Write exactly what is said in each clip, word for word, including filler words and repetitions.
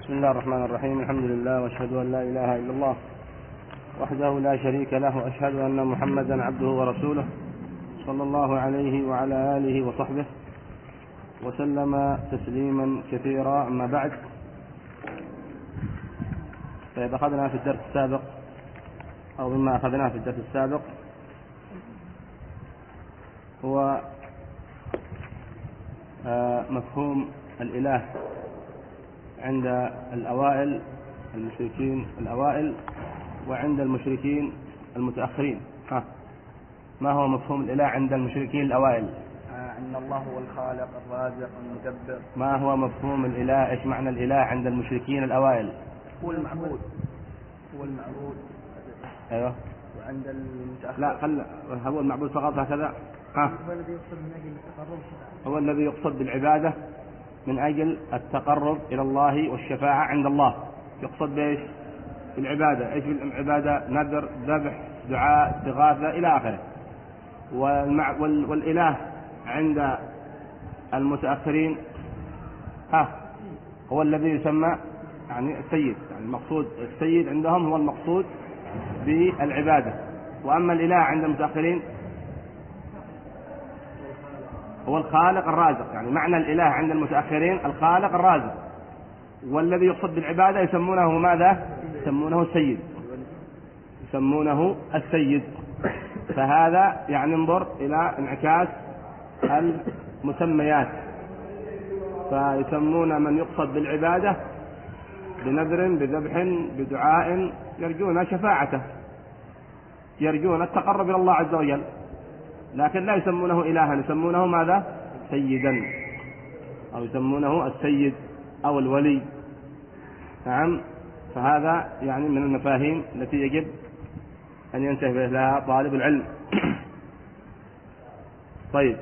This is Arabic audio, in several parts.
بسم الله الرحمن الرحيم. الحمد لله واشهد ان لا اله الا الله وحده لا شريك له، واشهد ان محمدا عبده ورسوله صلى الله عليه وعلى اله وصحبه وسلم تسليما كثيرا. اما بعد، فإذا أخذنا في الدرس السابق او مما اخذناه في الدرس السابق هو مفهوم الإله عند الأوائل المشركين الأوائل وعند المشركين المتأخرين. ها، ما هو مفهوم الإله عند المشركين الأوائل؟ أن الله هو الخالق الرازق المدبر. ما هو مفهوم الإله؟ إيش معنى الإله عند المشركين الأوائل؟ هو المعبود هو المعبود أيوه. وعند المتأخر لا، خل هو المعبود فقط هكذا. ها، هو الذي يقصد من أجل التقرب هو الذي يقصد بالعبادة من أجل التقرب إلى الله والشفاعة عند الله. يقصد بإيش؟ بالعبادة. إيش بالعبادة؟ نذر، ذبح، دعاء، استغاثة إلى آخره. والمع... وال... والإله عند المتأخرين ها هو الذي يسمى يعني السيد. يعني المقصود السيد عندهم هو المقصود بالعبادة. وأما الإله عند المتأخرين هو الخالق الرازق. يعني معنى الإله عند المتأخرين الخالق الرازق، والذي يقصد بالعبادة يسمونه ماذا؟ يسمونه السيد يسمونه السيد. فهذا يعني انظر إلى انعكاس المسميات، فيسمون من يقصد بالعبادة بنذر، بذبح، بدعاء، يرجون شفاعته، يرجون التقرب إلى الله عز وجل، لكن لا يسمونه إلها، يسمونه ماذا؟ سيدا، أو يسمونه السيد أو الولي. نعم. فهذا يعني من المفاهيم التي يجب أن ينتبه لها طالب العلم. طيب،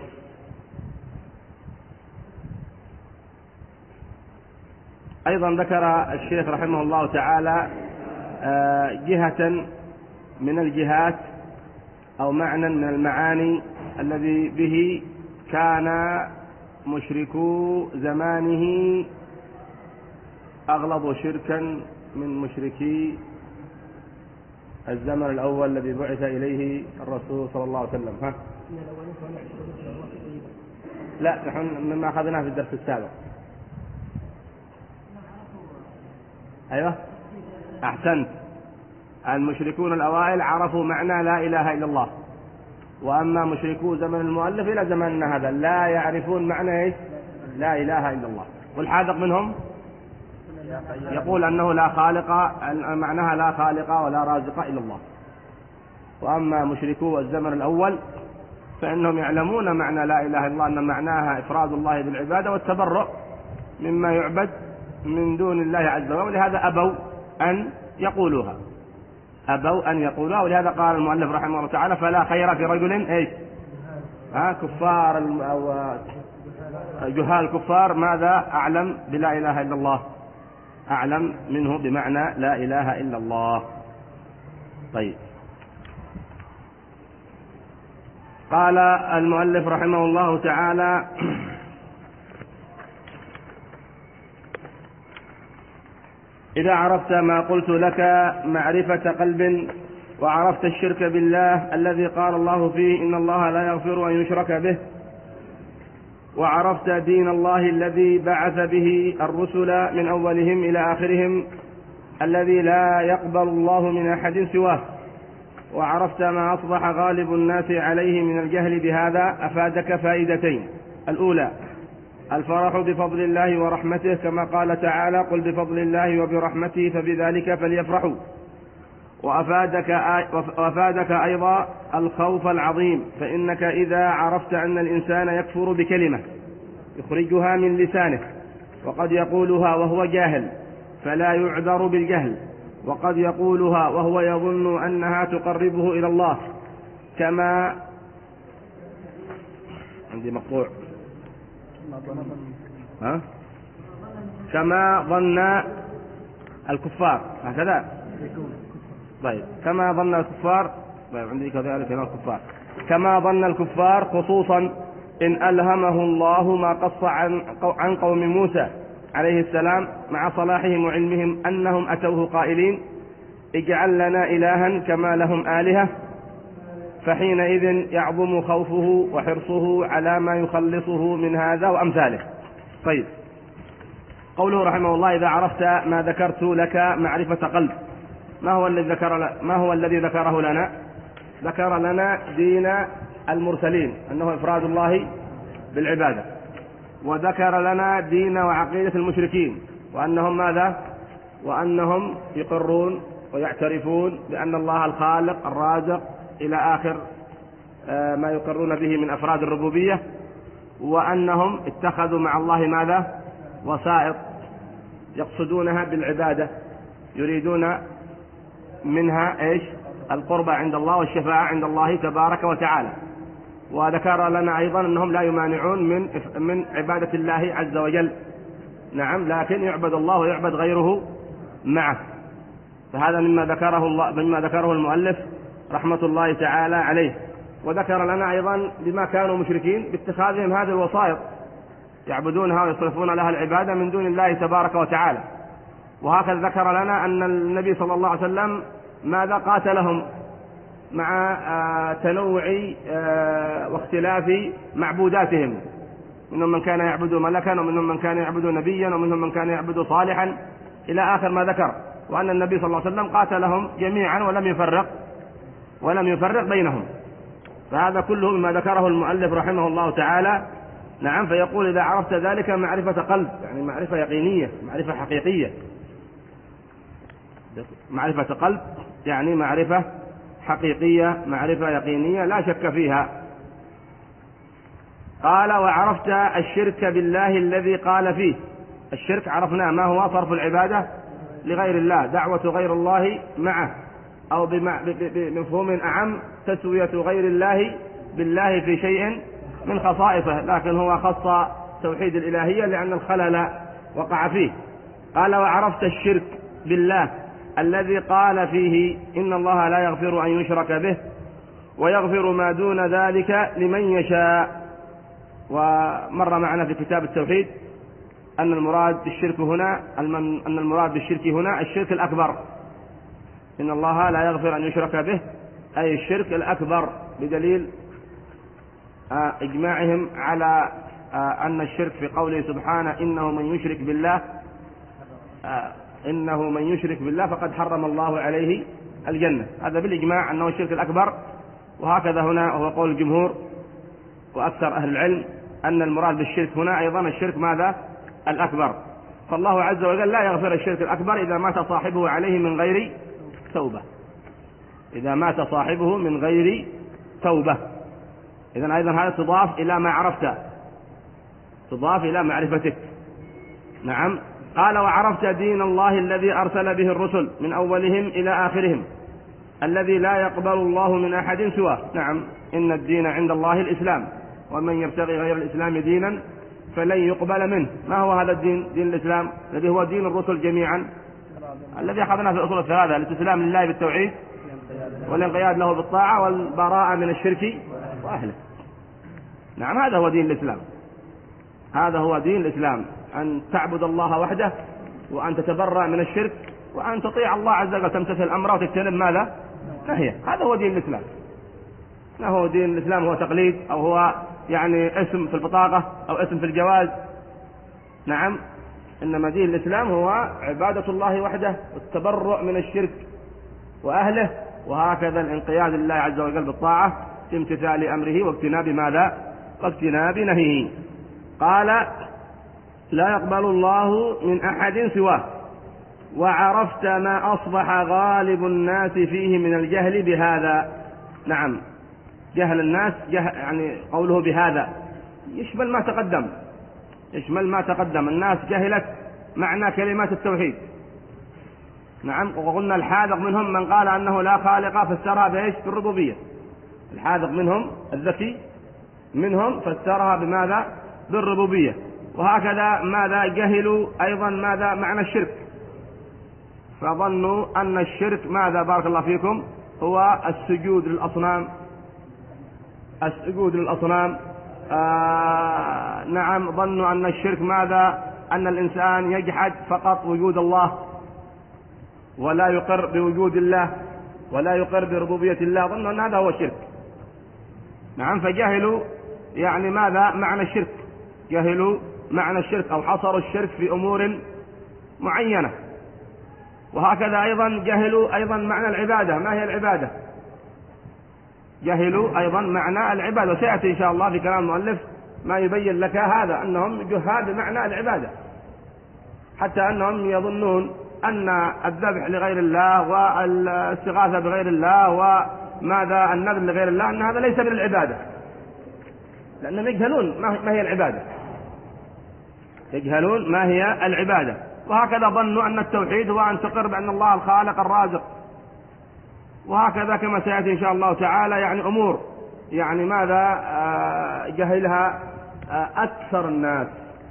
أيضا ذكر الشيخ رحمه الله تعالى جهة من الجهات أو معنى من المعاني الذي به كان مشركو زمانه أغلظ شركا من مشركي الزمن الأول الذي بعث إليه الرسول صلى الله عليه وسلم. ها؟ لا، نحن مما أخذناه في الدرس السابق. أيوة، أحسنت. المشركون الأوائل عرفوا معنى لا إله إلا الله، وأما مشركو زمن المؤلف إلى زماننا هذا لا يعرفون معنى إيه؟ لا إله إلا الله. والحاذق منهم يقول أنه لا خالق، معناها لا خالق ولا رازق إلا الله. وأما مشركو الزمن الأول فإنهم يعلمون معنى لا إله إلا الله، أن معناها إفراد الله بالعبادة والتبرؤ مما يعبد من دون الله عز وجل، ولهذا أبوا أن يقولوها أبوا أن يقولوها ولهذا قال المؤلف رحمه الله تعالى: فلا خير في رجل إيش؟ ها، كفار أو جهال كفار ماذا؟ أعلم بلا إله إلا الله، أعلم منه بمعنى لا إله إلا الله. طيب، قال المؤلف رحمه الله تعالى: إذا عرفت ما قلت لك معرفة قلب، وعرفت الشرك بالله الذي قال الله فيه: إن الله لا يغفر أن يشرك به، وعرفت دين الله الذي بعث به الرسل من أولهم إلى آخرهم الذي لا يقبل الله من أحد سواه، وعرفت ما أصبح غالب الناس عليه من الجهل بهذا، أفادك فائدتين: الأولى الفرح بفضل الله ورحمته، كما قال تعالى: قل بفضل الله وبرحمته فبذلك فليفرحوا. وأفادك, وأفادك أيضا الخوف العظيم، فإنك إذا عرفت أن الإنسان يكفر بكلمة يخرجها من لسانه، وقد يقولها وهو جاهل فلا يعذر بالجهل، وقد يقولها وهو يظن أنها تقربه إلى الله، كما عندي مقطوع ها؟ كما ظن الكفار هكذا. طيب، كما ظن الكفار. طيب، عندي كذلك هنا الكفار. كما ظن الكفار، خصوصا إن ألهمه الله ما قص عن عن قوم موسى عليه السلام مع صلاحهم وعلمهم أنهم أتوه قائلين اجعل لنا إلها كما لهم آلهة، فحينئذ يعظم خوفه وحرصه على ما يخلصه من هذا وأمثاله. طيب، قوله رحمه الله إذا عرفت ما ذكرت لك معرفة قلب، ما هو الذي ذكر ما هو الذي ذكره لنا؟ ذكر لنا دين المرسلين أنه إفراد الله بالعبادة، وذكر لنا دين وعقيدة المشركين وأنهم ماذا؟ وأنهم يقرون ويعترفون بأن الله الخالق الرازق إلى آخر ما يقرون به من أفراد الربوبية، وأنهم اتخذوا مع الله ماذا؟ وسائط يقصدونها بالعبادة، يريدون منها إيش؟ القربة عند الله والشفاعة عند الله تبارك وتعالى. وذكر لنا أيضا أنهم لا يمانعون من من عبادة الله عز وجل، نعم، لكن يعبد الله ويعبد غيره معه. فهذا مما ذكره الله مما ذكره المؤلف رحمة الله تعالى عليه. وذكر لنا أيضا بما كانوا مشركين باتخاذهم هذه الوسائط يعبدونها ويصرفون لها العبادة من دون الله تبارك وتعالى. وهكذا ذكر لنا أن النبي صلى الله عليه وسلم ماذا؟ قاتلهم مع تنوع واختلاف معبوداتهم، منهم من كان يعبد ملكا ومنهم من كان يعبد نبيا ومنهم من كان يعبد صالحا إلى آخر ما ذكر، وأن النبي صلى الله عليه وسلم قاتلهم جميعا ولم يفرق ولم يفرق بينهم. فهذا كله مما ذكره المؤلف رحمه الله تعالى. نعم، فيقول إذا عرفت ذلك معرفة قلب، يعني معرفة يقينية، معرفة حقيقية. معرفة قلب يعني معرفة حقيقية، معرفة يقينية لا شك فيها. قال وعرفت الشرك بالله الذي قال فيه. الشرك عرفناه ما هو؟ صرف العبادة لغير الله، دعوة غير الله معه، أو بمفهوم أعم تسوية غير الله بالله في شيء من خصائصه، لكن هو خص توحيد الإلهية لأن الخلل وقع فيه. قال وعرفت الشرك بالله الذي قال فيه إن الله لا يغفر أن يشرك به ويغفر ما دون ذلك لمن يشاء. ومر معنا في كتاب التوحيد أن المراد بالشرك هنا أن المراد بالشرك هنا الشرك الأكبر، إن الله لا يغفر أن يشرك به أي الشرك الأكبر، بدليل إجماعهم على أن الشرك في قوله سبحانه إنه من يشرك بالله إنه من يشرك بالله فقد حرم الله عليه الجنة. هذا بالإجماع أنه الشرك الأكبر. وهكذا هنا هو قول الجمهور وأكثر أهل العلم أن المراد بالشرك هنا أيضا الشرك ماذا؟ الأكبر. فالله عز وجل لا يغفر الشرك الأكبر إذا مات صاحبه عليه من غير توبة، إذا مات صاحبه من غير توبة. إذن أيضا هذا تضاف إلى ما عرفت، تضاف إلى معرفتك. نعم. قال وعرفت دين الله الذي أرسل به الرسل من أولهم إلى آخرهم الذي لا يقبل الله من أحد سواه. نعم، إن الدين عند الله الإسلام ومن يبتغي غير الإسلام دينا فلن يقبل منه. ما هو هذا الدين؟ دين الإسلام الذي هو دين الرسل جميعا، الذي أخذنا في الأصول الثلاثة: الاستسلام لله بالتوحيد والانقياد له بالطاعة والبراءة من الشرك وأهله. نعم، هذا هو دين الإسلام، هذا هو دين الإسلام، أن تعبد الله وحده وأن تتبرأ من الشرك وأن تطيع الله عز وجل، تمتثل أمره وتجتنب ماذا؟ نهيه. هذا هو دين الإسلام. ما هو دين الإسلام هو تقليد أو هو يعني اسم في البطاقة أو اسم في الجواز. نعم، إنما دين الإسلام هو عبادة الله وحده والتبرؤ من الشرك وأهله، وهكذا الانقياد لله عز وجل بالطاعة في امتثال أمره واجتناب ماذا؟ واجتناب نهيه. قال لا يقبل الله من أحد سواه. وعرفت ما أصبح غالب الناس فيه من الجهل بهذا. نعم، جهل الناس جهل يعني قوله بهذا يشمل ما تقدم، يشمل ما تقدم. الناس جهلت معنى كلمات التوحيد. نعم، وقلنا الحاذق منهم من قال أنه لا خالق فسرها بإيش؟ بالربوبية. الحاذق منهم الذكي منهم فسرها بماذا؟ بالربوبية. وهكذا ماذا؟ جهلوا أيضا ماذا؟ معنى الشرك، فظنوا أن الشرك ماذا؟ بارك الله فيكم، هو السجود للأصنام، السجود للأصنام. آه نعم، ظنوا أن الشرك ماذا؟ أن الإنسان يجحد فقط وجود الله ولا يقر بوجود الله ولا يقر بربوبية الله، ظنوا أن هذا هو الشرك. نعم، فجهلوا يعني ماذا معنى الشرك، جهلوا معنى الشرك أو حصروا الشرك في أمور معينة. وهكذا أيضا جهلوا أيضا معنى العبادة، ما هي العبادة؟ جهلوا أيضا معنى العبادة، وسيأتي إن شاء الله في كلام المؤلف ما يبين لك هذا، أنهم جهال بمعنى العبادة، حتى أنهم يظنون أن الذبح لغير الله والاستغاثة بغير الله وماذا النذر لغير الله أن هذا ليس من العبادة، لأنهم يجهلون ما هي العبادة، يجهلون ما هي العبادة. وهكذا ظنوا أن التوحيد هو أن تقر بأن الله الخالق الرازق، وهكذا كما سيأتي إن شاء الله تعالى يعني أمور يعني ماذا جهلها أكثر الناس.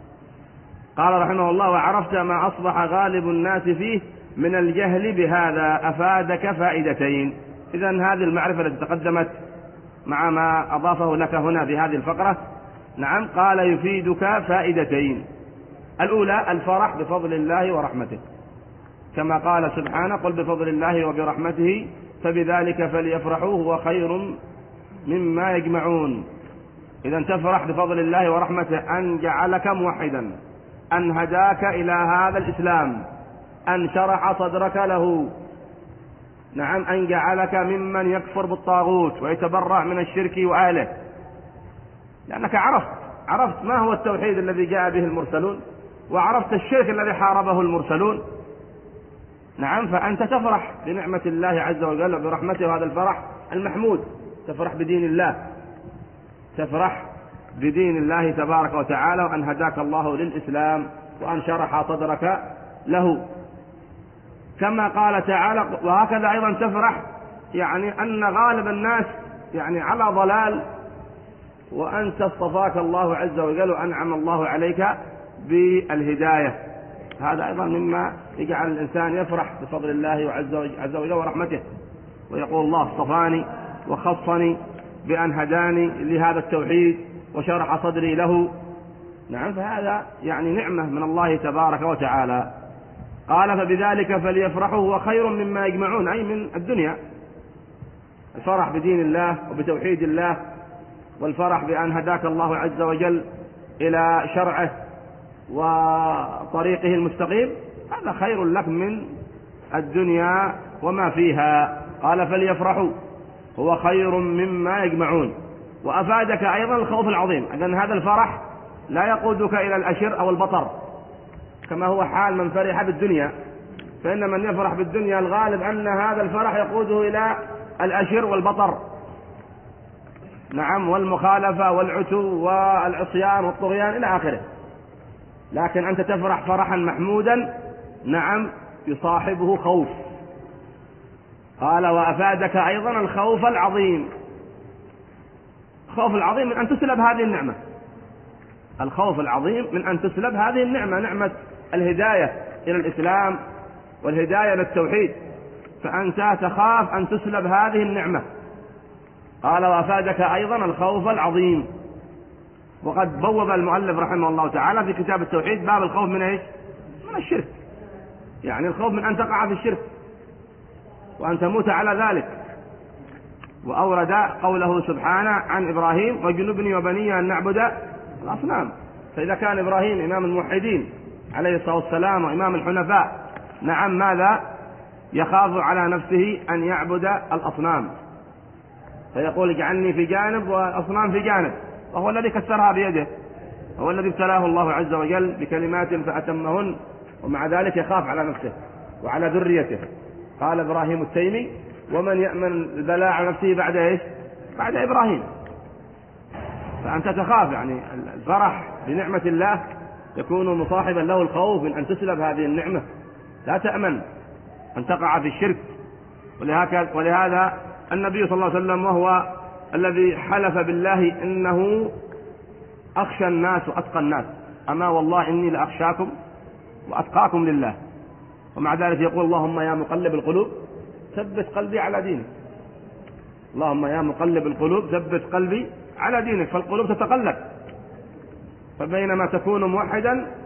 قال رحمه الله: وعرفت ما أصبح غالب الناس فيه من الجهل بهذا أفادك فائدتين. إذن هذه المعرفة التي تقدمت مع ما أضافه لك هنا في هذه الفقرة، نعم، قال يفيدك فائدتين. الأولى الفرح بفضل الله ورحمته، كما قال سبحانه: قل بفضل الله وبرحمته فبذلك فليفرحوا هو خير مما يجمعون. إذن تفرح بفضل الله ورحمته، أن جعلك موحدا، أن هداك إلى هذا الإسلام، أن شرح صدرك له، نعم، أن جعلك ممن يكفر بالطاغوت ويتبرأ من الشرك وأهله، لأنك عرفت عرفت ما هو التوحيد الذي جاء به المرسلون، وعرفت الشرك الذي حاربه المرسلون. نعم، فأنت تفرح بنعمة الله عز وجل وبرحمته، وهذا الفرح المحمود. تفرح بدين الله، تفرح بدين الله تبارك وتعالى، وأن هداك الله للإسلام وأن شرح صدرك له، كما قال تعالى. وهكذا أيضا تفرح يعني أن غالب الناس يعني على ضلال، وأنت اصطفاك الله عز وجل وأنعم الله عليك بالهداية. هذا أيضا مما يجعل الإنسان يفرح بفضل الله عز وجل ورحمته، ويقول: الله اصطفاني وخصني بأن هداني لهذا التوحيد وشرح صدري له. نعم، فهذا يعني نعمة من الله تبارك وتعالى. قال: فبذلك فليفرحوا هو خير مما يجمعون، أي من الدنيا، الفرح بدين الله وبتوحيد الله، والفرح بأن هداك الله عز وجل إلى شرعه وطريقه المستقيم، هذا خير لك من الدنيا وما فيها. قال: فليفرحوا هو خير مما يجمعون. وأفادك أيضا الخوف العظيم، أن هذا الفرح لا يقودك إلى الأشر أو البطر كما هو حال من فرح بالدنيا، فإن من يفرح بالدنيا الغالب أن هذا الفرح يقوده إلى الأشر والبطر، نعم، والمخالفة والعتو والعصيان والطغيان إلى آخره. لكن أنت تفرح فرحا محمودا، نعم، يصاحبه خوف. قال: وأفادك أيضا الخوف العظيم. الخوف العظيم من أن تسلب هذه النعمة، الخوف العظيم من أن تسلب هذه النعمة، نعمة الهداية إلى الإسلام والهداية للتوحيد، فأنت تخاف أن تسلب هذه النعمة. قال: وأفادك أيضا الخوف العظيم. وقد بوب المؤلف رحمه الله تعالى في كتاب التوحيد باب الخوف من ايش؟ من الشرك، يعني الخوف من أن تقع في الشرك وأن تموت على ذلك. وأورد قوله سبحانه عن إبراهيم: وجنبني وبني أن نعبد الأصنام. فإذا كان إبراهيم إمام الموحدين عليه الصلاة والسلام وإمام الحنفاء، نعم، ماذا يخاف على نفسه؟ أن يعبد الأصنام، فيقول: اجعلني في جانب والأصنام في جانب، وهو الذي كسرها بيده، هو الذي ابتلاه الله عز وجل بكلمات فأتمهن، ومع ذلك يخاف على نفسه وعلى ذريته. قال إبراهيم التيمي: ومن يأمن البلاء على نفسه بعد إيش؟ بعد إبراهيم. فأنت تخاف، يعني الفرح بنعمة الله يكون مصاحبا له الخوف من أن تسلب هذه النعمة، لا تأمن أن تقع في الشرك. ولهذا النبي صلى الله عليه وسلم وهو الذي حلف بالله إنه أخشى الناس وأتقى الناس، أما والله إني لأخشاكم وأتقاكم لله، ومع ذلك يقول: اللهم يا مقلب القلوب ثبت قلبي على دينك، اللهم يا مقلب القلوب ثبت قلبي على دينك. فالقلوب تتقلب، فبينما تكون موحدا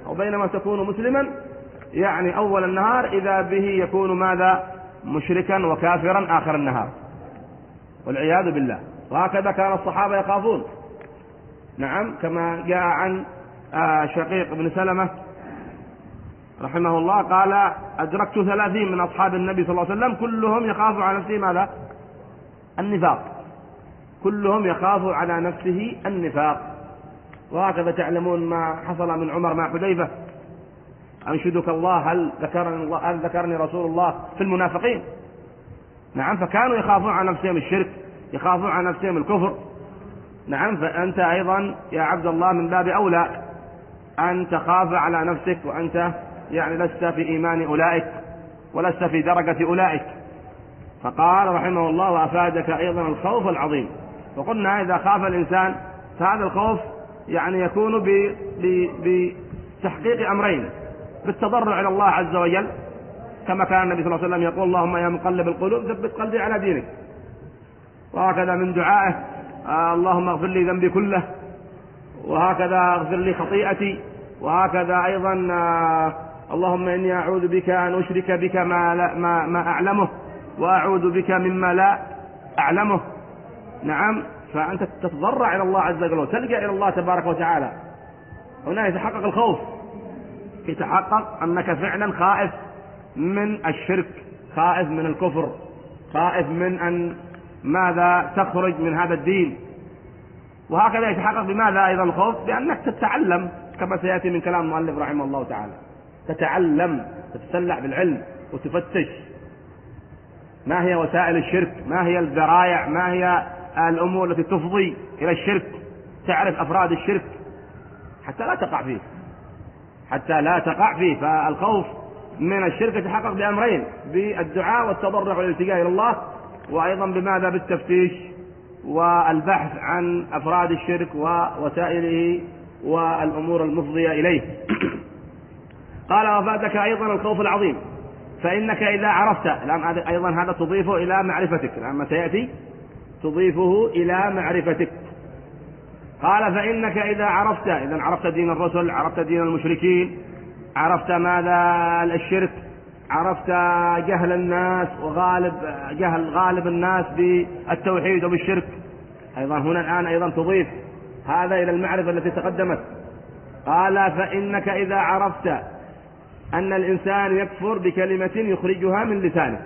وبينما تكون مسلما يعني أول النهار إذا به يكون ماذا؟ مشركا وكافرا آخر النهار، والعياذ بالله. وهكذا كان الصحابة يخافون. نعم، كما جاء عن شقيق بن سلمة رحمه الله قال: أدركت ثلاثين من أصحاب النبي صلى الله عليه وسلم كلهم يخاف على نفسه ماذا؟ النفاق، كلهم يخاف على نفسه النفاق. وهكذا تعلمون ما حصل من عمر مع حذيفة: أنشدك الله هل ذكرني, الله هل ذكرني رسول الله في المنافقين؟ نعم، فكانوا يخافون على نفسهم الشرك، يخافون على نفسهم الكفر. نعم، فأنت أيضا يا عبد الله من باب أولى أن تخاف على نفسك، وأنت يعني لست في إيمان أولئك ولست في درجة أولئك. فقال رحمه الله: وأفادك أيضا الخوف العظيم. وقلنا إذا خاف الإنسان فهذا الخوف يعني يكون بتحقيق أمرين: بالتضرع إلى الله عز وجل، كما كان النبي صلى الله عليه وسلم يقول: اللهم يا مقلب القلوب ثبت قلبي على دينك. وهكذا من دعائه: آه اللهم اغفر لي ذنبي كله، وهكذا اغفر لي خطيئتي، وهكذا أيضا آه اللهم إني أعوذ بك أن أشرك بك ما, لا ما, ما أعلمه، وأعوذ بك مما لا أعلمه. نعم، فأنت تتضرع إلى الله عز وجل وتلجأ إلى الله تبارك وتعالى. هنا يتحقق الخوف، يتحقق أنك فعلا خائف من الشرك، خائف من الكفر، خائف من أن ماذا تخرج من هذا الدين. وهكذا يتحقق بماذا أيضا الخوف؟ بأنك تتعلم، كما سيأتي من كلام المؤلف رحمه الله تعالى، تتعلم، تتسلح بالعلم وتفتش ما هي وسائل الشرك، ما هي الذرائع، ما هي الأمور التي تفضي إلى الشرك، تعرف أفراد الشرك حتى لا تقع فيه، حتى لا تقع فيه. فالخوف من الشرك يتحقق بأمرين: بالدعاء والتضرع والالتجاء إلى الله، وأيضا بماذا؟ بالتفتيش والبحث عن أفراد الشرك ووسائله والأمور المفضية إليه. قال: وفاتك أيضا الخوف العظيم، فإنك إذا عرفت، أيضا هذا تضيفه إلى معرفتك، لما سيأتي تضيفه إلى معرفتك. قال: فإنك إذا عرفت، إذا عرفت دين الرسل، عرفت دين المشركين، عرفت ماذا؟ الشرك، عرفت جهل الناس وغالب جهل غالب الناس بالتوحيد وبالشرك، أيضا هنا الآن أيضا تضيف هذا إلى المعرفة التي تقدمت. قال: فإنك إذا عرفت أن الإنسان يكفر بكلمة يخرجها من لسانه،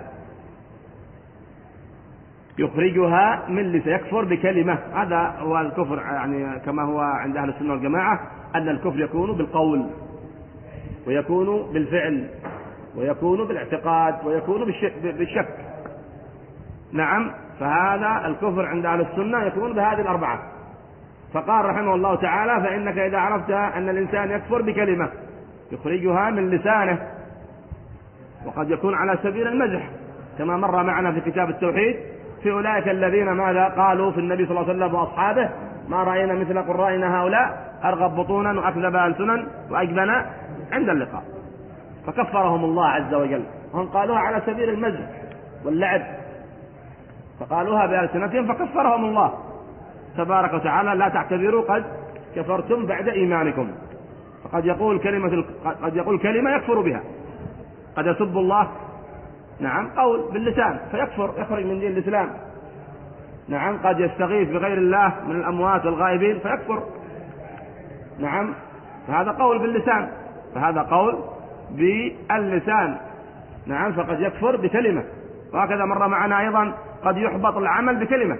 يخرجها من لسانه، يكفر بكلمة، هذا هو الكفر يعني كما هو عند أهل السنة والجماعة، أن الكفر يكون بالقول، ويكون بالفعل، ويكون بالاعتقاد، ويكون بالشك. نعم، فهذا الكفر عند أهل السنة يكون بهذه الأربعة. فقال رحمه الله تعالى: فإنك إذا عرفت أن الإنسان يكفر بكلمة يخرجها من لسانه، وقد يكون على سبيل المزح، كما مر معنا في كتاب التوحيد في أولئك الذين ماذا قالوا في النبي صلى الله عليه وسلم وأصحابه: ما رأينا مثل قرائنا هؤلاء، أرغب بطونا وأكذب ألسنا وأجبن عند اللقاء. فكفرهم الله عز وجل، هم قالوها على سبيل المزح واللعب، فقالوها بألسنتهم فكفرهم الله تبارك وتعالى: لا تعتذروا قد كفرتم بعد إيمانكم. فقد يقول كلمة قد يقول كلمة يكفر بها، قد يسب الله، نعم، قول باللسان فيكفر، يخرج من دين الإسلام. نعم، قد يستغيث بغير الله من الأموات والغائبين فيكفر، نعم، فهذا قول باللسان، فهذا قول باللسان، نعم، فقد يكفر بكلمة. وهكذا مر معنا أيضا قد يحبط العمل بكلمة.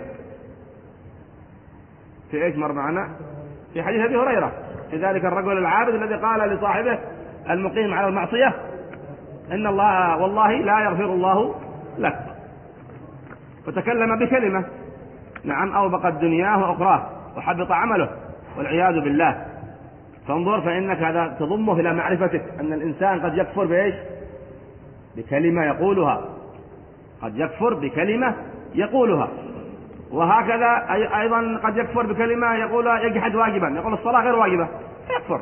في إيش مر معنا؟ في حديث أبي هريرة في ذلك الرجل العابد الذي قال لصاحبه المقيم على المعصية: إن الله والله لا يغفر الله لك. فتكلم بكلمة، نعم، أوبقت دنياه وأخراه وحبط عمله والعياذ بالله. فانظر، فإنك هذا تضمه إلى معرفتك أن الإنسان قد يكفر بإيش؟ بكلمة يقولها، قد يكفر بكلمة يقولها. وهكذا أيضا قد يكفر بكلمة يقولها، يجحد واجبا، يقول الصلاة غير واجبة يكفر،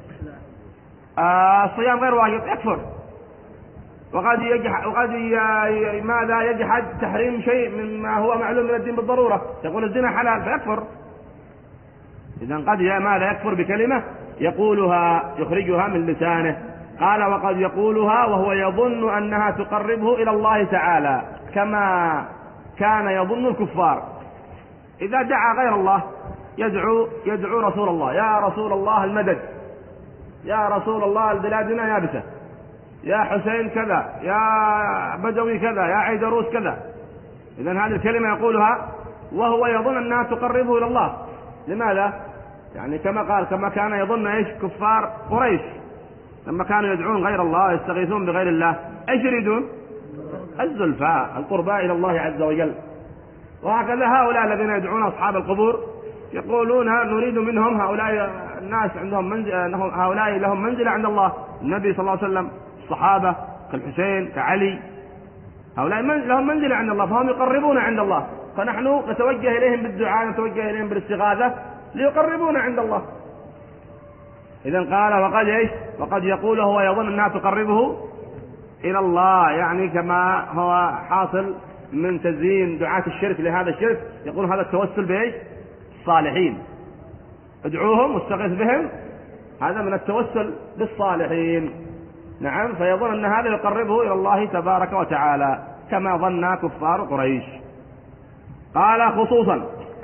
آه الصيام غير واجب يكفر، وقد يجحد وقد ماذا يجحد تحريم شيء مما هو معلوم من الدين بالضرورة، يقول الزنا حلال فيكفر. إذن قد ماذا يكفر بكلمة يقولها يخرجها من لسانه. قال وقد يقولها وهو يظن أنها تقربه إلى الله تعالى كما كان يظن الكفار إذا دعا غير الله يدعو يدعو رسول الله: يا رسول الله المدد، يا رسول الله بلادنا يابسة، يا حسين كذا، يا بدوي كذا، يا عيدروس كذا. إذن هذه الكلمة يقولها وهو يظن أنها تقربه إلى الله. لماذا؟ يعني كما قال كما كان يظن إيش كفار قريش لما كانوا يدعون غير الله يستغيثون بغير الله، إيش يريدون؟ الزلفى، القربى إلى الله عز وجل. وهكذا هؤلاء الذين يدعون أصحاب القبور يقولون نريد منهم هؤلاء الناس عندهم منزل، هؤلاء لهم منزلة عند الله، النبي صلى الله عليه وسلم، الصحابة كالحسين كعلي، هؤلاء لهم منزلة عند الله فهم يقربون عند الله، فنحن نتوجه إليهم بالدعاء، نتوجه إليهم بالاستغاثة ليقربونا عند الله. إذن قال وقد إيش وقد يقول هو يظن أنها تقربه إلى الله، يعني كما هو حاصل من تزيين دعاة الشرك لهذا الشرك، يقول هذا التوسل بإيش؟ الصالحين، ادعوهم واستغيث بهم، هذا من التوسل بالصالحين. نعم، فيظن أن هذا يقربه إلى الله تبارك وتعالى كما ظن كفار قريش. قال خصوصا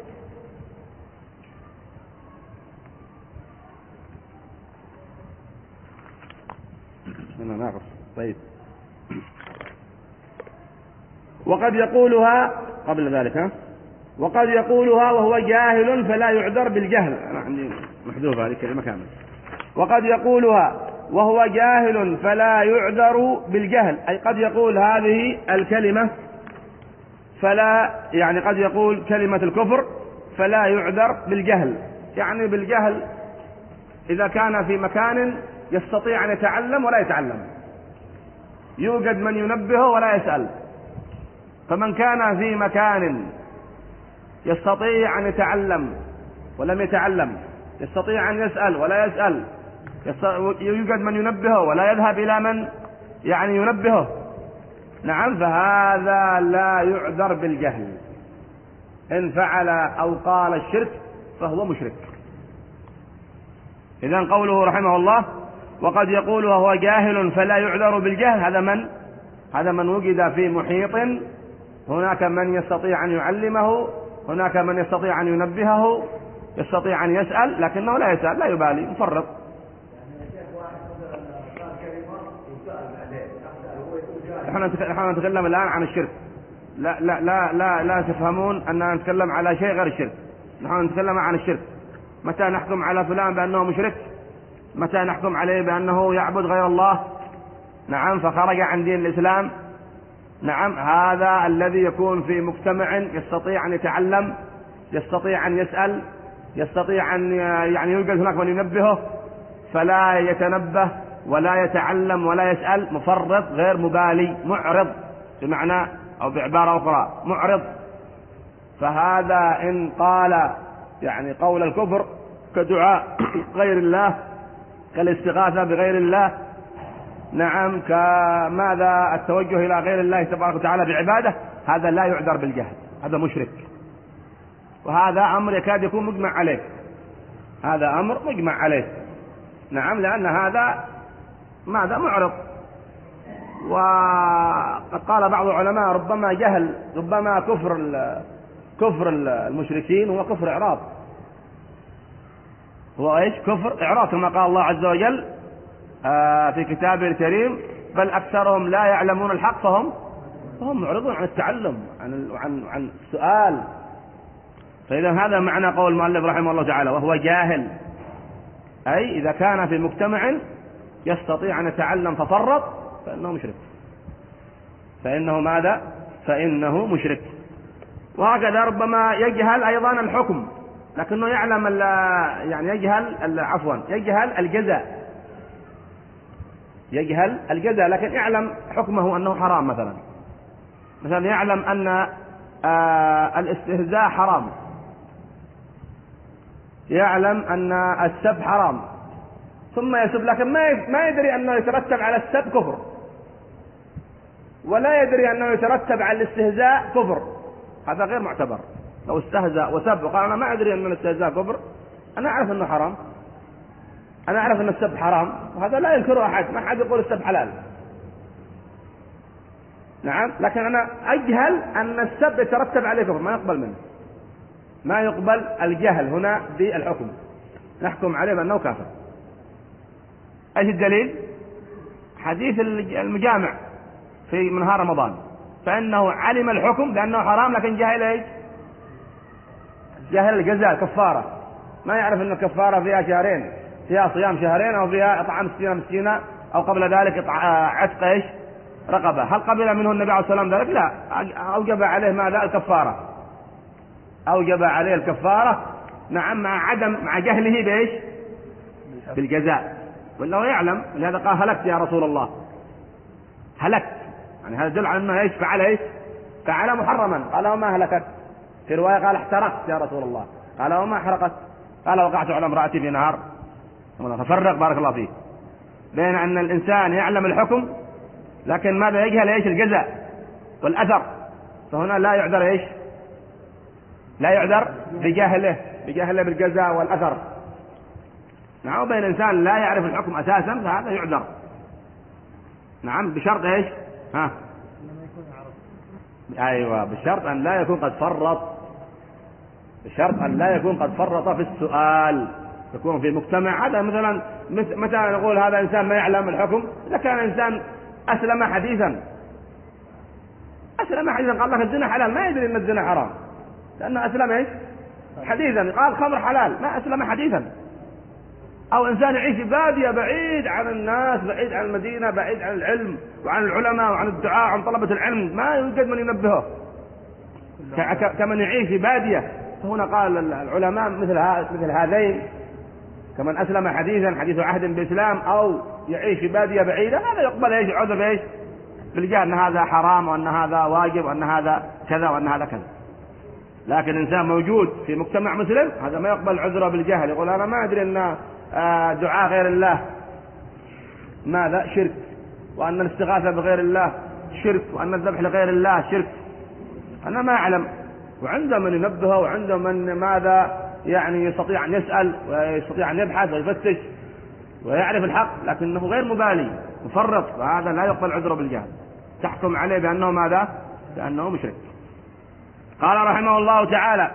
طيب وقد يقولها قبل ذلك ها وقد يقولها وهو جاهل فلا يعذر بالجهل. أنا عندي محذوفة هذه الكلمة كاملة. وقد يقولها وهو جاهل فلا يعذر بالجهل، أي قد يقول هذه الكلمة فلا يعني قد يقول كلمة الكفر فلا يعذر بالجهل، يعني بالجهل إذا كان في مكان يستطيع أن يتعلم ولا يتعلم، يوجد من ينبهه ولا يسأل. فمن كان في مكان يستطيع أن يتعلم ولم يتعلم، يستطيع أن يسأل ولا يسأل، يوجد من ينبهه ولا يذهب إلى من يعني ينبهه، نعم، فهذا لا يعذر بالجهل. إن فعل أو قال الشرك فهو مشرك. إذن قوله رحمه الله وقد يقول وهو جاهل فلا يعذر بالجهل، هذا من هذا من وجد في محيط هناك من يستطيع أن يعلمه، هناك من يستطيع أن ينبهه، يستطيع أن يسأل لكنه لا يسأل، لا يبالي، مفرط. نحن نتكلم الآن عن الشرك، لا لا لا لا, لا تفهمون أننا نتكلم على شيء غير الشرك. نحن نتكلم عن الشرك. متى نحكم على فلان بأنه مشرك؟ متى نحكم عليه بأنه يعبد غير الله؟ نعم، فخرج عن دين الإسلام. نعم، هذا الذي يكون في مجتمع يستطيع أن يتعلم، يستطيع أن يسأل، يستطيع أن يعني يوجد هناك من ينبهه فلا يتنبه ولا يتعلم ولا يسأل، مفرط غير مبالي، معرض بمعنى أو بعبارة أخرى معرض. فهذا إن قال يعني قول الكفر كدعاء غير الله، كالاستغاثة بغير الله، نعم، كماذا التوجه إلى غير الله تبارك وتعالى بعبادة، هذا لا يعذر بالجهل، هذا مشرك. وهذا أمر يكاد يكون مجمع عليه، هذا أمر مجمع عليه، نعم، لأن هذا ماذا معرض. وقد قال بعض العلماء ربما جهل، ربما كفر كفر المشركين هو كفر إعراض، هو إيش؟ كفر إعراض، كما قال الله عز وجل في كتابه الكريم بل أكثرهم لا يعلمون الحق فهم فهم معرضون عن التعلم، عن عن عن السؤال. فإذا هذا معنى قول المؤلف رحمه الله تعالى وهو جاهل، أي إذا كان في مجتمع يستطيع أن يتعلم ففرط فإنه مشرك، فإنه ماذا؟ فإنه مشرك. وهكذا ربما يجهل أيضا الحكم، لكنه يعلم يعني يجهل عفوا يجهل الجزاء، يجهل الجزاء لكن يعلم حكمه أنه حرام. مثلا مثلا يعلم أن آه الاستهزاء حرام، يعلم أن السب حرام، ثم يسب، لكن ما ما يدري أنه يترتب على السب كفر، ولا يدري أنه يترتب على الاستهزاء كفر، هذا غير معتبر. لو استهزأ وسب وقال أنا ما أدري أن الاستهزاء كفر، أنا أعرف أنه حرام، أنا أعرف أن السب حرام وهذا لا ينكره أحد، ما حد يقول السب حلال، نعم، لكن أنا أجهل أن السب يترتب عليه كفر، ما يقبل منه، ما يقبل الجهل هنا بالحكم، نحكم عليه بأنه كافر. ايش الدليل؟ حديث المجامع في نهار رمضان، فإنه علم الحكم لأنه حرام لكن جهل ايش؟ جهل الجزاء الكفارة، ما يعرف أن الكفارة فيها شهرين، فيها صيام شهرين أو فيها إطعام ستين مسكينة أو قبل ذلك عتق ايش؟ رقبة. هل قبل منه النبي عليه الصلاة والسلام ذلك؟ لا، أوجب عليه ماذا؟ الكفارة، أوجب عليه الكفارة، نعم، مع عدم مع جهله بايش؟ بالجزاء، ولا يعلم، لهذا قال هلكت يا رسول الله، هلكت، يعني هذا يدل على انه ايش؟ فعل ايش؟ فعل محرما. قال وما هلكت؟ في رواية قال احترقت يا رسول الله، قال وما احرقت؟ قال وقعت على امرأتي في نهار. ففرق بارك الله فيه بين ان الانسان يعلم الحكم لكن ماذا؟ يجهل ايش؟ الجزاء والاثر، فهنا لا يعذر ايش؟ لا يعذر بجهله بجهله بالجزاء والاثر. نعم، بين انسان لا يعرف الحكم اساسا فهذا يعذر، نعم، بشرط ايش؟ ها، ايوه، بشرط ان لا يكون قد فرط، بشرط ان لا يكون قد فرط في السؤال، يكون في مجتمع. هذا مثلا متى نقول هذا انسان ما يعلم الحكم؟ اذا كان انسان اسلم حديثا، اسلم حديثا قال لك الزنا حلال، ما يدري ان الزنا حرام لانه اسلم ايش؟ حديثا، قال خمر حلال، ما اسلم حديثا. او انسان يعيش في بادية بعيد عن الناس، بعيد عن المدينة، بعيد عن العلم وعن العلماء وعن الدعاء وعن طلبة العلم، ما يوجد من ينبهه، كمن يعيش في بادية. فهنا قال العلماء مثل مثل هذين، كمن اسلم حديثا حديث عهد باسلام او يعيش في بادية بعيدة، هذا يقبل ايش؟ عذر ايش؟ بالجهل، ان هذا حرام وان هذا واجب وان هذا كذا وان هذا كذا. لكن انسان موجود في مجتمع مسلم هذا ما يقبل عذره بالجهل، يقول انا ما ادري ان دعاء غير الله ماذا؟ شرك، وان الاستغاثة بغير الله شرك، وان الذبح لغير الله شرك، انا ما اعلم. وعنده من ينبهه، وعنده من ماذا يعني يستطيع ان يسأل ويستطيع ان يبحث ويفتش ويعرف الحق، لكنه غير مبالي مفرط، فهذا لا يقبل عذره بالجهل، تحكم عليه بانه ماذا؟ بانه مشرك. قال رحمه الله تعالى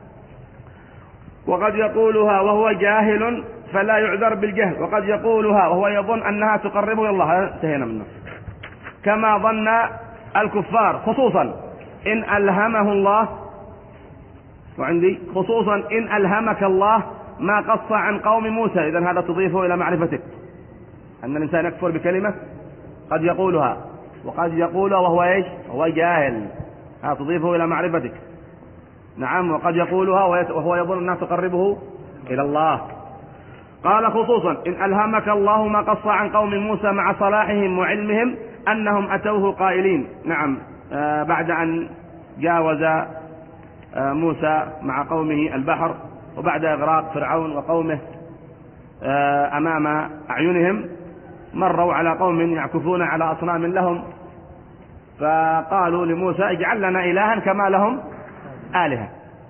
وقد يقولها وهو جاهل فلا يعذر بالجهل، وقد يقولها وهو يظن أنها تقربه إلى الله، انتهينا منه، كما ظن الكفار، خصوصا إن ألهمه الله، وعندي خصوصا إن ألهمك الله ما قص عن قوم موسى. إذن هذا تضيفه إلى معرفتك، أن الإنسان يكفر بكلمة قد يقولها، وقد يقولها وهو إيش؟ وهو جاهل، هذا تضيفه إلى معرفتك، نعم، وقد يقولها وهو يظن أنها تقربه إلى الله. قال خصوصا إن ألهمك الله ما قص عن قوم موسى مع صلاحهم وعلمهم أنهم أتوه قائلين، نعم، آه بعد أن جاوز آه موسى مع قومه البحر، وبعد إغراق فرعون وقومه آه أمام أعينهم، مروا على قوم يعكفون على أصنام لهم، فقالوا لموسى اجعل لنا إلها كما لهم آلهة.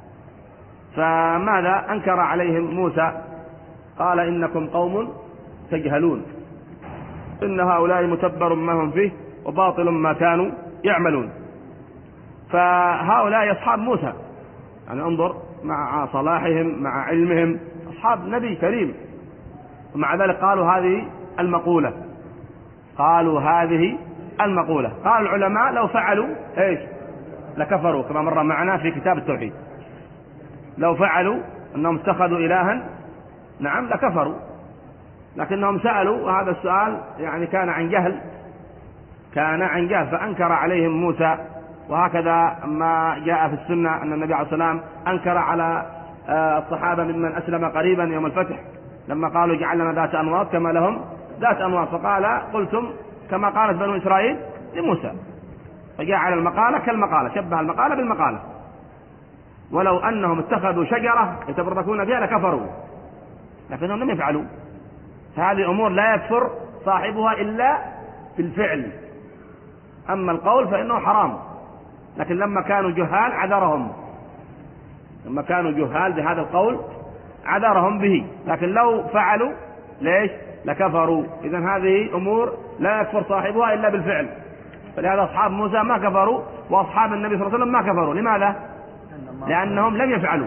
فماذا أنكر عليهم موسى؟ قال إنكم قوم تجهلون، إن هؤلاء متبر ما هم فيه وباطل ما كانوا يعملون. فهؤلاء أصحاب موسى، يعني انظر مع صلاحهم مع علمهم، أصحاب نبي كريم، ومع ذلك قالوا هذه المقولة، قالوا هذه المقولة. قال العلماء لو فعلوا ايش؟ لكفروا، كما مر معنا في كتاب التوحيد، لو فعلوا أنهم اتخذوا إلها، نعم، لكفروا، لكنهم سألوا، وهذا السؤال يعني كان عن جهل، كان عن جهل، فأنكر عليهم موسى. وهكذا ما جاء في السنة أن النبي عليه الصلاة والسلام أنكر على الصحابة ممن أسلم قريبا يوم الفتح لما قالوا اجعل لنا ذات أنواط كما لهم ذات أنواط، فقال قلتم كما قالت بنو إسرائيل لموسى، فجعل المقالة كالمقالة، شبه المقالة بالمقالة، ولو أنهم اتخذوا شجرة يتبركون بها لكفروا، لكنهم لم يفعلوا. هذه أمور لا يكفر صاحبها إلا في الفعل، أما القول فإنه حرام. لكن لما كانوا جهال عذرهم، لما كانوا جهال بهذا القول عذرهم به، لكن لو فعلوا ليش؟ لكفروا. إذن هذه أمور لا يكفر صاحبها إلا بالفعل. فلهذا أصحاب موسى ما كفروا وأصحاب النبي صلى الله عليه وسلم ما كفروا. لماذا؟ لأنهم لم يفعلوا.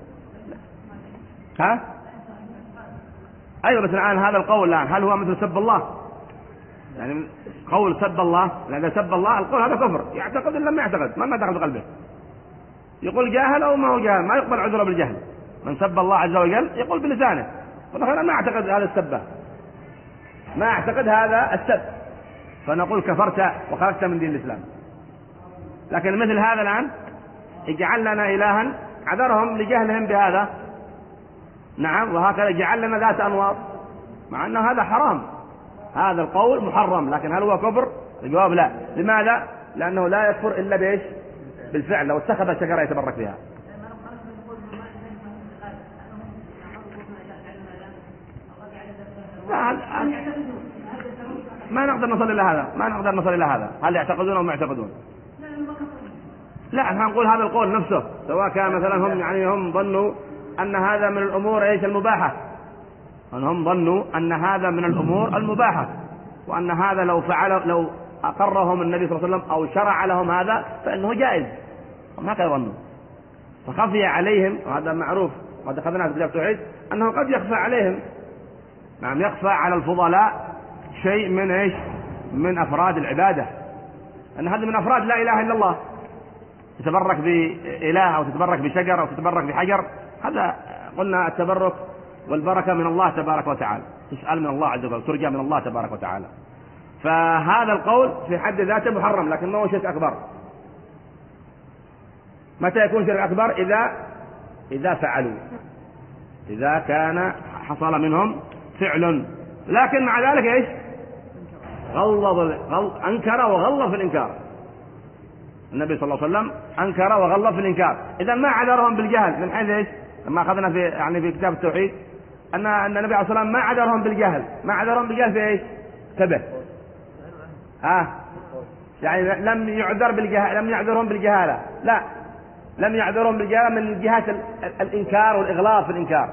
ها؟ أيوة، بس الآن هذا القول الآن هل هو مثل سب الله؟ يعني قول سب الله، لأن سب الله القول هذا كفر، يعتقد إلا ما يعتقد، ما ما يعتقد بقلبه، يقول جاهل أو ما هو جاهل، ما يقبل عذره بالجهل. من سب الله عز وجل يقول بلسانه، فنحن ما أعتقد هذا السبة، ما أعتقد هذا السب، فنقول كفرت وخرجت من دين الإسلام. لكن مثل هذا الآن اجعل لنا إلها، عذرهم لجهلهم بهذا، نعم، وهكذا جعل لنا ذات أنواط، مع أن هذا حرام، هذا القول محرم، لكن هل هو كفر؟ الجواب لا. لماذا؟ لأنه لا يكفر إلا بإيش؟ بالفعل. لو اتخذ شجرة يتبرك بها. لا، ما نقدر نصل إلى هذا، ما نقدر نصل إلى هذا، هل يعتقدون أو ما يعتقدون؟ لا، نحن نقول هذا القول نفسه، سواء كان مثلا هم يعني هم ظنوا أن هذا من الأمور إيش المباحة، أنهم ظنوا أن هذا من الأمور المباحة، وأن هذا لو فعل لو أقرهم النبي صلى الله عليه وسلم أو شرع لهم هذا فإنه جائز، هم هكذا ظنوا. فخفي عليهم، وهذا معروف وقد أخذناه في كتاب التوحيد، أنه قد يخفى عليهم، نعم، يخفى على الفضلاء شيء من إيش؟ من أفراد العبادة، أن هذا من أفراد لا إله إلا الله، تتبرك بإله أو تتبرك بشجر أو تتبرك بحجر، هذا قلنا التبرك والبركة من الله تبارك وتعالى، تسأل من الله عز وجل، ترجى من الله تبارك وتعالى. فهذا القول في حد ذاته محرم، لكنه شرك أكبر. متى يكون شرك أكبر؟ إذا إذا فعلوا، إذا كان حصل منهم فعل، لكن مع ذلك إيش؟ غلظ غلظ أنكر وغلظ في الإنكار. النبي صلى الله عليه وسلم أنكر وغلظ في الإنكار. إذا ما عذرهم بالجهل، من حيث إيش؟ لما أخذنا في يعني في كتاب التوحيد أن أن النبي عليه الصلاة والسلام ما عذرهم بالجهل، ما عذرهم بالجهل في إيش؟ تبه. آه يعني لم يعذر بالجهل، لم يعذرهم بالجهالة، لا، لم يعذرهم بالجهالة من جهة الإنكار والإغلاظ في الإنكار.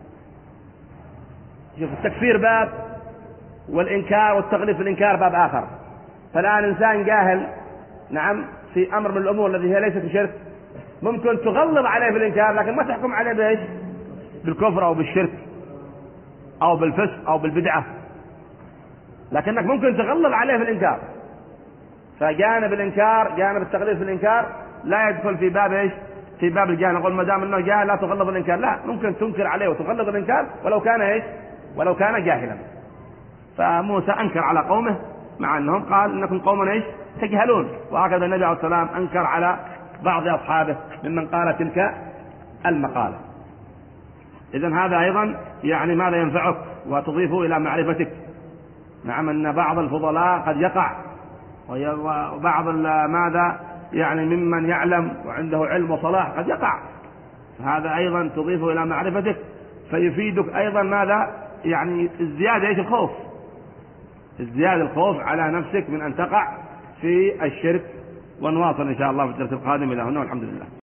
شوف، التكفير باب، والإنكار والتغليظ في الإنكار باب آخر. فالآن إنسان جاهل، نعم، في أمر من الأمور التي هي ليست بشرك، ممكن تغلظ عليه في الإنكار، لكن ما تحكم عليه بإيش؟ بالكفر أو بالشرك أو بالفسق أو بالبدعة، لكنك ممكن تغلظ عليه في الإنكار. فجانب الإنكار، جانب التغليظ في الإنكار لا يدخل في باب إيش؟ في باب الجهل. نقول ما دام أنه جاهل لا تغلظ الإنكار، لا، ممكن تنكر عليه وتغلظ الإنكار ولو كان إيش؟ ولو كان جاهلا. فموسى أنكر على قومه مع أنهم قال إنكم قوم إيش؟ تجهلون. وهكذا النبي عليه الصلاة والسلام أنكر على بعض أصحابه ممن قال تلك المقالة. إذن هذا أيضا يعني ماذا ينفعك وتضيفه إلى معرفتك، نعم، أن بعض الفضلاء قد يقع، وبعض ماذا يعني ممن يعلم وعنده علم وصلاح قد يقع، هذا أيضا تضيفه إلى معرفتك، فيفيدك أيضا ماذا يعني الزيادة، إيش؟ الخوف، ازدياد الخوف على نفسك من أن تقع في الشرك. ونواصل إن شاء الله في الدرس القادم. إلى هنا والحمد لله.